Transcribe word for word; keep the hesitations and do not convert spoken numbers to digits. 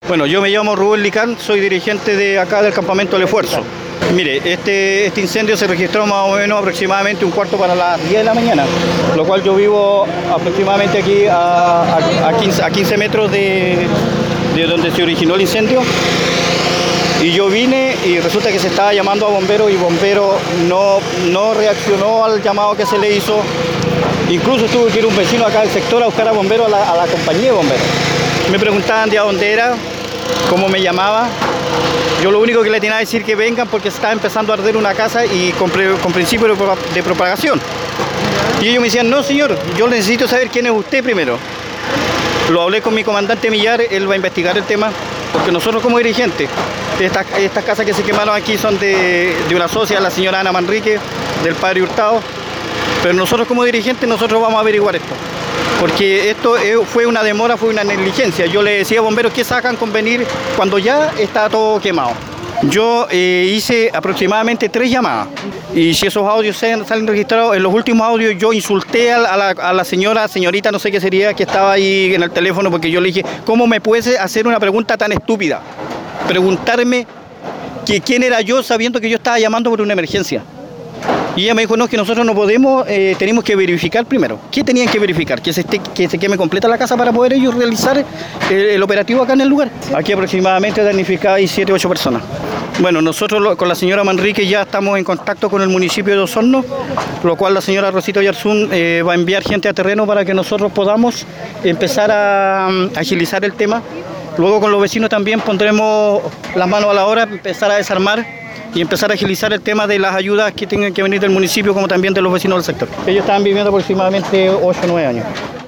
Bueno, yo me llamo Rubén Licán, soy dirigente de acá del Campamento del Esfuerzo. Mire, este, este incendio se registró más o menos aproximadamente un cuarto para las diez de la mañana, lo cual yo vivo aproximadamente aquí a, a, a, quince, a quince metros de, de donde se originó el incendio. Y yo vine y resulta que se estaba llamando a bomberos y bomberos no, no reaccionó al llamado que se le hizo. Incluso tuve que ir un vecino acá del sector a buscar a bomberos a la, a la compañía de bomberos. Me preguntaban de a dónde era, cómo me llamaba. Yo lo único que le tenía que decir que vengan porque se estaba empezando a arder una casa y con, pre, con principio de, de propagación. Y ellos me decían, no señor, yo necesito saber quién es usted primero. Lo hablé con mi comandante Millar, él va a investigar el tema, porque nosotros como dirigentes, estas, estas casas que se quemaron aquí son de, de una socia, la señora Ana Manrique, del padre Hurtado, pero nosotros como dirigentes, nosotros vamos a averiguar esto. Porque esto fue una demora, fue una negligencia. Yo le decía a bomberos que sacan con venir cuando ya está todo quemado. Yo eh, hice aproximadamente tres llamadas y si esos audios salen registrados, en los últimos audios yo insulté a la, a la señora, señorita, no sé qué sería, que estaba ahí en el teléfono, porque yo le dije, ¿cómo me puedes hacer una pregunta tan estúpida? Preguntarme que quién era yo sabiendo que yo estaba llamando por una emergencia. Y ella me dijo, no, que nosotros no podemos, eh, tenemos que verificar primero. ¿Qué tenían que verificar? Que se, esté, que se queme completa la casa para poder ellos realizar el, el operativo acá en el lugar. Aquí aproximadamente damnificadas hay siete u ocho personas. Bueno, nosotros lo, con la señora Manrique ya estamos en contacto con el municipio de Osorno, lo cual la señora Rosita Yarzún eh, va a enviar gente a terreno para que nosotros podamos empezar a, a agilizar el tema. Luego con los vecinos también pondremos las manos a la obra, empezar a desarmar y empezar a agilizar el tema de las ayudas que tengan que venir del municipio como también de los vecinos del sector. Ellos estaban viviendo aproximadamente ocho o nueve años.